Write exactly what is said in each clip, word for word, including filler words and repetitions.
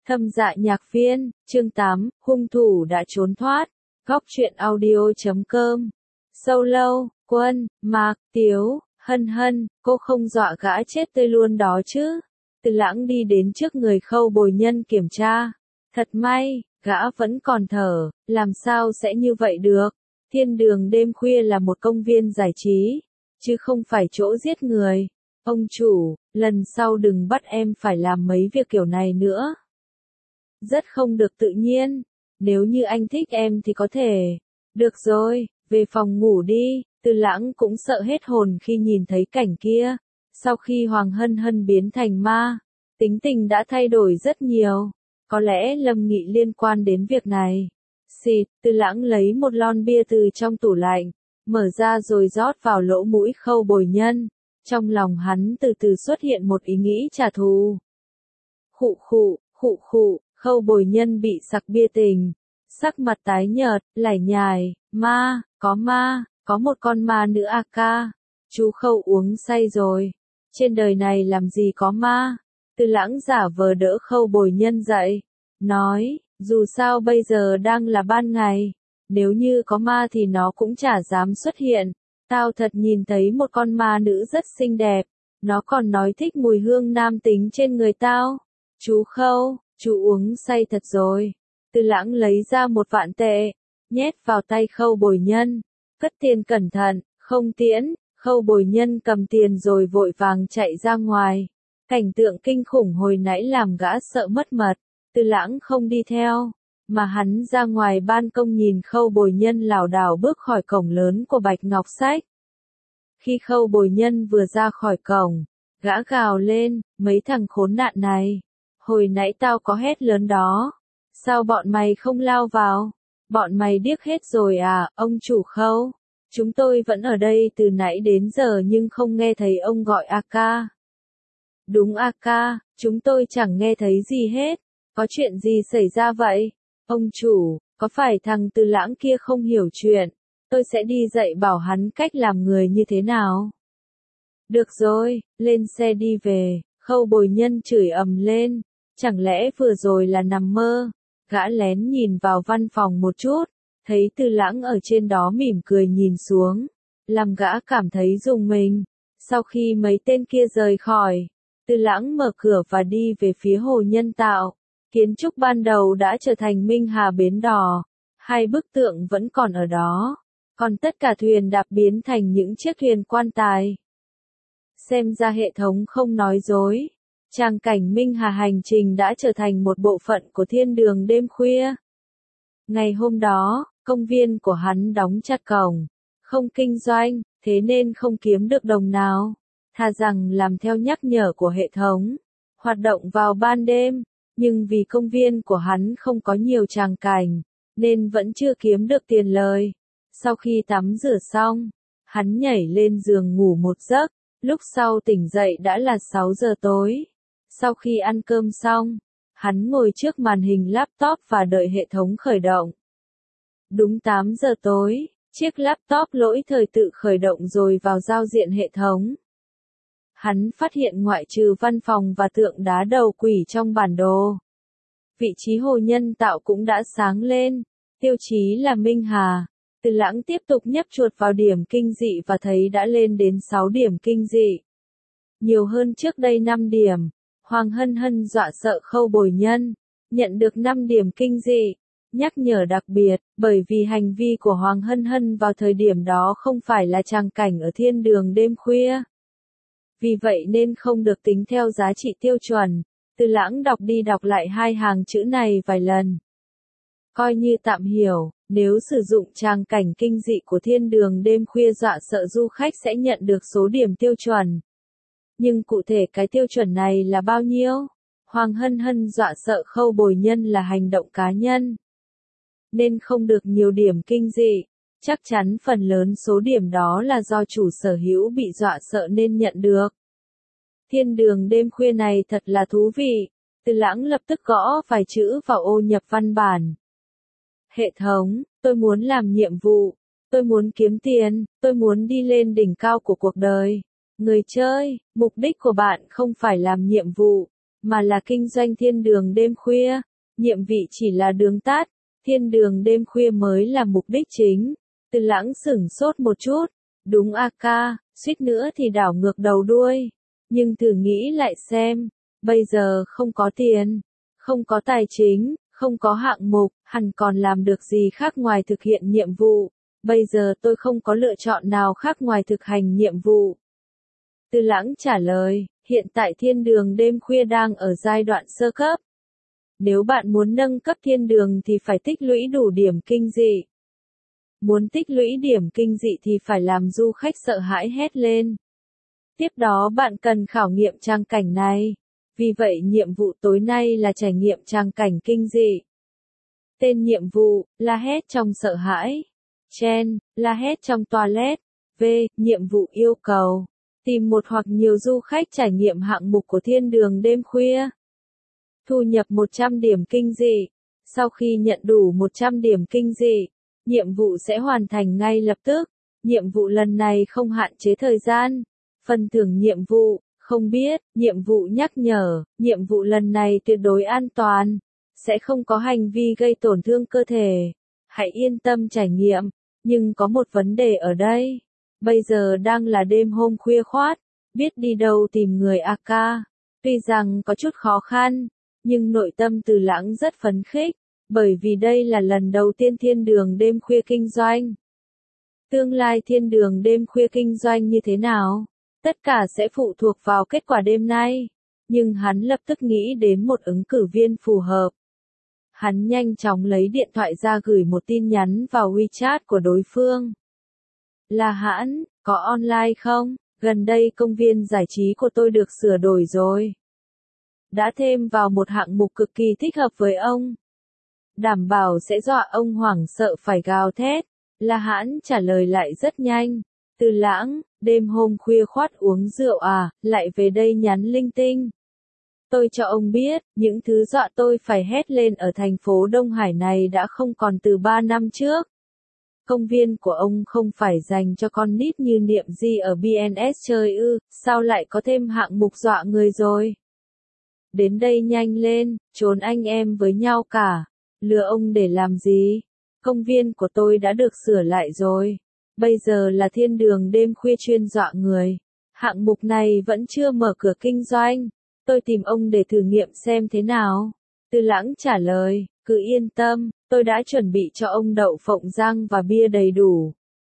Thâm Dạ Nhạc Viên, chương tám, hung thủ đã trốn thoát. Góc truyện audio chấm com. Sâu lâu, Quân, Mạc, Tiếu, Hân Hân, cô không dọa gã chết tươi luôn đó chứ. Từ Lãng đi đến trước người Khâu Bồi Nhân kiểm tra. Thật may, gã vẫn còn thở, làm sao sẽ như vậy được. Thiên đường đêm khuya là một công viên giải trí, chứ không phải chỗ giết người. Ông chủ, lần sau đừng bắt em phải làm mấy việc kiểu này nữa. Rất không được tự nhiên. Nếu như anh thích em thì có thể. Được rồi, về phòng ngủ đi. Từ Lãng cũng sợ hết hồn khi nhìn thấy cảnh kia. Sau khi Hoàng Hân Hân biến thành ma, tính tình đã thay đổi rất nhiều. Có lẽ Lâm Nghị liên quan đến việc này. Xịt, Từ Lãng lấy một lon bia từ trong tủ lạnh, mở ra rồi rót vào lỗ mũi Khâu Bồi Nhân. Trong lòng hắn từ từ xuất hiện một ý nghĩ trả thù. Khụ khụ, khụ khụ, Khâu Bồi Nhân bị sặc bia tình. Sắc mặt tái nhợt, lải nhải, ma, có ma, có một con ma nữ a ca. Chú Khâu uống say rồi. Trên đời này làm gì có ma. Từ Lãng giả vờ đỡ Khâu Bồi Nhân dậy. Nói, dù sao bây giờ đang là ban ngày. Nếu như có ma thì nó cũng chả dám xuất hiện. Tao thật nhìn thấy một con ma nữ rất xinh đẹp. Nó còn nói thích mùi hương nam tính trên người tao. Chú Khâu, chú uống say thật rồi. Từ Lãng lấy ra một vạn tệ, nhét vào tay Khâu Bồi Nhân. Cất tiền cẩn thận, không tiễn. Khâu Bồi Nhân cầm tiền rồi vội vàng chạy ra ngoài. Cảnh tượng kinh khủng hồi nãy làm gã sợ mất mật. Từ Lãng không đi theo, mà hắn ra ngoài ban công nhìn Khâu Bồi Nhân lảo đảo bước khỏi cổng lớn của Bạch Ngọc Sách. Khi Khâu Bồi Nhân vừa ra khỏi cổng, gã gào lên, mấy thằng khốn nạn này. Hồi nãy tao có hét lớn đó. Sao bọn mày không lao vào? Bọn mày điếc hết rồi à, ông chủ Khâu? Chúng tôi vẫn ở đây từ nãy đến giờ nhưng không nghe thấy ông gọi a ca. Đúng a ca, chúng tôi chẳng nghe thấy gì hết. Có chuyện gì xảy ra vậy? Ông chủ, có phải thằng Từ Lãng kia không hiểu chuyện? Tôi sẽ đi dạy bảo hắn cách làm người như thế nào. Được rồi, lên xe đi về. Khâu Bồi Nhân chửi ầm lên. Chẳng lẽ vừa rồi là nằm mơ? Gã lén nhìn vào văn phòng một chút, thấy Từ Lãng ở trên đó mỉm cười nhìn xuống, làm gã cảm thấy rùng mình. Sau khi mấy tên kia rời khỏi, Từ Lãng mở cửa và đi về phía hồ nhân tạo. Kiến trúc ban đầu đã trở thành Minh Hà bến đò, hai bức tượng vẫn còn ở đó, còn tất cả thuyền đạp biến thành những chiếc thuyền quan tài. Xem ra hệ thống không nói dối. Tràng cảnh Minh Hà hành trình đã trở thành một bộ phận của thiên đường đêm khuya. Ngày hôm đó, công viên của hắn đóng chặt cổng, không kinh doanh, thế nên không kiếm được đồng nào. Thà rằng làm theo nhắc nhở của hệ thống, hoạt động vào ban đêm, nhưng vì công viên của hắn không có nhiều tràng cảnh, nên vẫn chưa kiếm được tiền lời. Sau khi tắm rửa xong, hắn nhảy lên giường ngủ một giấc, lúc sau tỉnh dậy đã là sáu giờ tối. Sau khi ăn cơm xong, hắn ngồi trước màn hình laptop và đợi hệ thống khởi động. Đúng tám giờ tối, chiếc laptop lỗi thời tự khởi động rồi vào giao diện hệ thống. Hắn phát hiện ngoại trừ văn phòng và tượng đá đầu quỷ trong bản đồ, vị trí hồ nhân tạo cũng đã sáng lên, tiêu chí là Minh Hà. Từ Lãng tiếp tục nhấp chuột vào điểm kinh dị và thấy đã lên đến sáu điểm kinh dị. Nhiều hơn trước đây năm điểm. Hoàng Hân Hân dọa sợ Khâu Bồi Nhân, nhận được năm điểm kinh dị, nhắc nhở đặc biệt, bởi vì hành vi của Hoàng Hân Hân vào thời điểm đó không phải là tràng cảnh ở thiên đường đêm khuya. Vì vậy nên không được tính theo giá trị tiêu chuẩn. Từ Lãng đọc đi đọc lại hai hàng chữ này vài lần. Coi như tạm hiểu, nếu sử dụng tràng cảnh kinh dị của thiên đường đêm khuya dọa sợ du khách sẽ nhận được số điểm tiêu chuẩn. Nhưng cụ thể cái tiêu chuẩn này là bao nhiêu? Hoàng Hân Hân dọa sợ Khâu Bồi Nhân là hành động cá nhân, nên không được nhiều điểm kinh dị. Chắc chắn phần lớn số điểm đó là do chủ sở hữu bị dọa sợ nên nhận được. Thiên đường đêm khuya này thật là thú vị. Từ Lãng lập tức gõ vài chữ vào ô nhập văn bản. Hệ thống, tôi muốn làm nhiệm vụ. Tôi muốn kiếm tiền. Tôi muốn đi lên đỉnh cao của cuộc đời. Người chơi, mục đích của bạn không phải làm nhiệm vụ, mà là kinh doanh thiên đường đêm khuya. Nhiệm vị chỉ là đường tắt, thiên đường đêm khuya mới là mục đích chính. Từ Lãng sửng sốt một chút, đúng a ca, suýt nữa thì đảo ngược đầu đuôi. Nhưng thử nghĩ lại xem, bây giờ không có tiền, không có tài chính, không có hạng mục, hẳn còn làm được gì khác ngoài thực hiện nhiệm vụ. Bây giờ tôi không có lựa chọn nào khác ngoài thực hành nhiệm vụ. Từ Lãng trả lời, hiện tại thiên đường đêm khuya đang ở giai đoạn sơ cấp. Nếu bạn muốn nâng cấp thiên đường thì phải tích lũy đủ điểm kinh dị. Muốn tích lũy điểm kinh dị thì phải làm du khách sợ hãi hét lên. Tiếp đó bạn cần khảo nghiệm tràng cảnh này. Vì vậy nhiệm vụ tối nay là trải nghiệm tràng cảnh kinh dị. Tên nhiệm vụ, la hét trong sợ hãi. Chen, la hét trong toilet. V, nhiệm vụ yêu cầu. Tìm một hoặc nhiều du khách trải nghiệm hạng mục của thiên đường đêm khuya. Thu nhập một trăm điểm kinh dị. Sau khi nhận đủ một trăm điểm kinh dị, nhiệm vụ sẽ hoàn thành ngay lập tức. Nhiệm vụ lần này không hạn chế thời gian. Phần thưởng nhiệm vụ, không biết, nhiệm vụ nhắc nhở, nhiệm vụ lần này tuyệt đối an toàn. Sẽ không có hành vi gây tổn thương cơ thể. Hãy yên tâm trải nghiệm. Nhưng có một vấn đề ở đây. Bây giờ đang là đêm hôm khuya khoát. Biết đi đâu tìm người a ca. Tuy rằng có chút khó khăn, nhưng nội tâm Từ Lãng rất phấn khích. Bởi vì đây là lần đầu tiên thiên đường đêm khuya kinh doanh. Tương lai thiên đường đêm khuya kinh doanh như thế nào? Tất cả sẽ phụ thuộc vào kết quả đêm nay. Nhưng hắn lập tức nghĩ đến một ứng cử viên phù hợp. Hắn nhanh chóng lấy điện thoại ra gửi một tin nhắn vào WeChat của đối phương. Là Hãn, có online không? Gần đây công viên giải trí của tôi được sửa đổi rồi. Đã thêm vào một hạng mục cực kỳ thích hợp với ông. Đảm bảo sẽ dọa ông hoảng sợ phải gào thét. La Hãn trả lời lại rất nhanh. Từ Lãng, đêm hôm khuya khoát uống rượu à, lại về đây nhắn linh tinh. Tôi cho ông biết, những thứ dọa tôi phải hét lên ở thành phố Đông Hải này đã không còn từ ba năm trước. Công viên của ông không phải dành cho con nít như Niệm Di ở bê en ét chơi ư, sao lại có thêm hạng mục dọa người rồi? Đến đây nhanh lên, trốn anh em với nhau cả. Lừa ông để làm gì? Công viên của tôi đã được sửa lại rồi. Bây giờ là thiên đường đêm khuya chuyên dọa người. Hạng mục này vẫn chưa mở cửa kinh doanh. Tôi tìm ông để thử nghiệm xem thế nào. Từ Lãng trả lời, cứ yên tâm, tôi đã chuẩn bị cho ông đậu phộng rang và bia đầy đủ.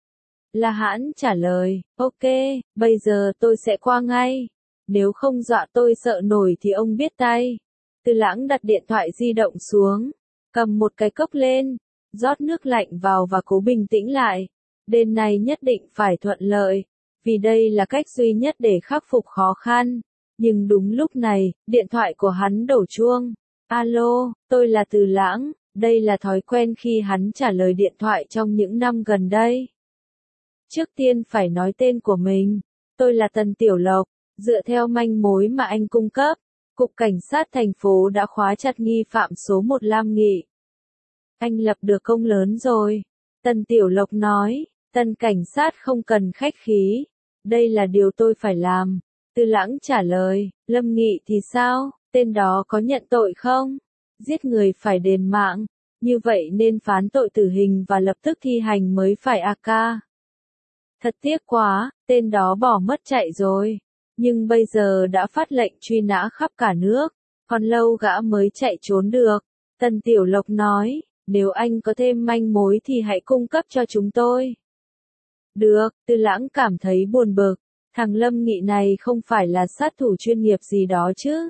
La Hãn trả lời, ok, bây giờ tôi sẽ qua ngay. Nếu không dọa tôi sợ nổi thì ông biết tay. Từ Lãng đặt điện thoại di động xuống, cầm một cái cốc lên, rót nước lạnh vào và cố bình tĩnh lại. Đêm này nhất định phải thuận lợi, vì đây là cách duy nhất để khắc phục khó khăn. Nhưng đúng lúc này, điện thoại của hắn đổ chuông. Alo, tôi là Từ Lãng, đây là thói quen khi hắn trả lời điện thoại trong những năm gần đây. Trước tiên phải nói tên của mình. Tôi là Tần Tiểu Lộc, dựa theo manh mối mà anh cung cấp. Cục Cảnh sát thành phố đã khóa chặt nghi phạm số một Lam Nghị. Anh lập được công lớn rồi. Tần Tiểu Lộc nói, Tần Cảnh sát không cần khách khí. Đây là điều tôi phải làm. Từ Lãng trả lời, Lâm Nghị thì sao, tên đó có nhận tội không? Giết người phải đền mạng, như vậy nên phán tội tử hình và lập tức thi hành mới phải a ca. Thật tiếc quá, tên đó bỏ mất chạy rồi. Nhưng bây giờ đã phát lệnh truy nã khắp cả nước, còn lâu gã mới chạy trốn được. Tần Tiểu Lộc nói, nếu anh có thêm manh mối thì hãy cung cấp cho chúng tôi. Được, Từ Lãng cảm thấy buồn bực. Thằng Lâm Nghị này không phải là sát thủ chuyên nghiệp gì đó chứ?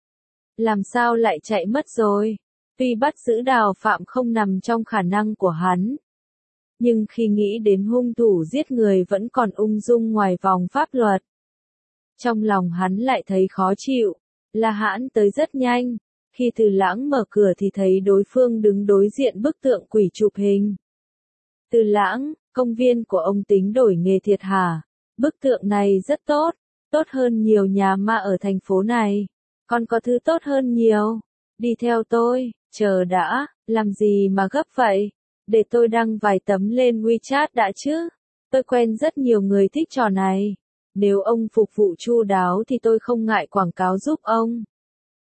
Làm sao lại chạy mất rồi? Tuy bắt giữ Đào Phạm không nằm trong khả năng của hắn. Nhưng khi nghĩ đến hung thủ giết người vẫn còn ung dung ngoài vòng pháp luật. Trong lòng hắn lại thấy khó chịu. La Hãn tới rất nhanh. Khi Từ Lãng mở cửa thì thấy đối phương đứng đối diện bức tượng quỷ chụp hình. Từ Lãng, công viên của ông tính đổi nghề thiệt hả? Bức tượng này rất tốt, tốt hơn nhiều nhà ma ở thành phố này. Còn có thứ tốt hơn nhiều. Đi theo tôi, chờ đã, làm gì mà gấp vậy? Để tôi đăng vài tấm lên WeChat đã chứ. Tôi quen rất nhiều người thích trò này. Nếu ông phục vụ chu đáo thì tôi không ngại quảng cáo giúp ông.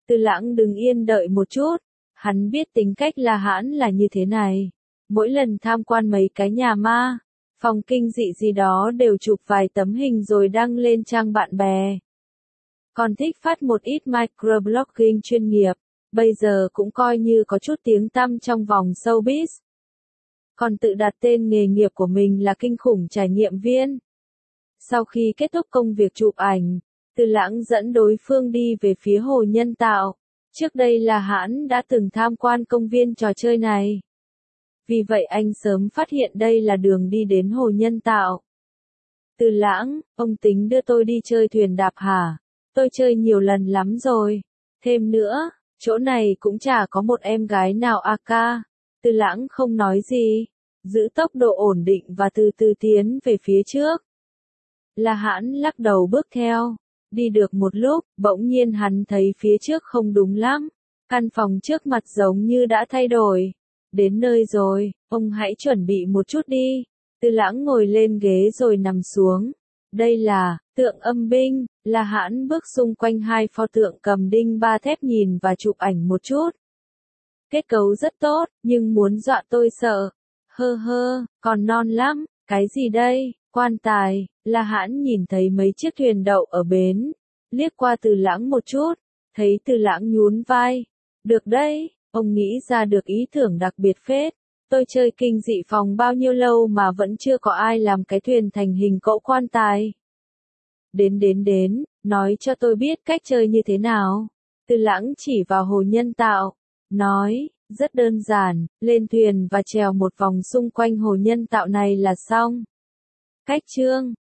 Từ Lãng đứng yên đợi một chút, hắn biết tính cách La Hãn là như thế này. Mỗi lần tham quan mấy cái nhà ma, phòng kinh dị gì đó đều chụp vài tấm hình rồi đăng lên trang bạn bè. Còn thích phát một ít microblogging chuyên nghiệp, bây giờ cũng coi như có chút tiếng tăm trong vòng showbiz. Còn tự đặt tên nghề nghiệp của mình là kinh khủng trải nghiệm viên. Sau khi kết thúc công việc chụp ảnh, Từ Lãng dẫn đối phương đi về phía hồ nhân tạo. Trước đây là Hãn đã từng tham quan công viên trò chơi này. Vì vậy anh sớm phát hiện đây là đường đi đến hồ nhân tạo. Từ Lãng, ông tính đưa tôi đi chơi thuyền đạp hả? Tôi chơi nhiều lần lắm rồi. Thêm nữa, chỗ này cũng chả có một em gái nào a ca. Từ Lãng không nói gì, giữ tốc độ ổn định và từ từ tiến về phía trước. La Hãn lắc đầu bước theo. Đi được một lúc, bỗng nhiên hắn thấy phía trước không đúng lắm. Căn phòng trước mặt giống như đã thay đổi. Đến nơi rồi, ông hãy chuẩn bị một chút đi. Từ Lãng ngồi lên ghế rồi nằm xuống. Đây là tượng âm binh. La Hãn bước xung quanh hai pho tượng cầm đinh ba thép nhìn và chụp ảnh một chút. Kết cấu rất tốt, nhưng muốn dọa tôi sợ. Hơ hơ, còn non lắm. Cái gì đây? Quan tài. La Hãn nhìn thấy mấy chiếc thuyền đậu ở bến, liếc qua Từ Lãng một chút, thấy Từ Lãng nhún vai. Được đấy, ông nghĩ ra được ý tưởng đặc biệt phết. Tôi chơi kinh dị phòng bao nhiêu lâu mà vẫn chưa có ai làm cái thuyền thành hình cỗ quan tài. Đến đến đến, nói cho tôi biết cách chơi như thế nào. Từ Lãng chỉ vào hồ nhân tạo, nói, rất đơn giản, lên thuyền và trèo một vòng xung quanh hồ nhân tạo này là xong. Cách chương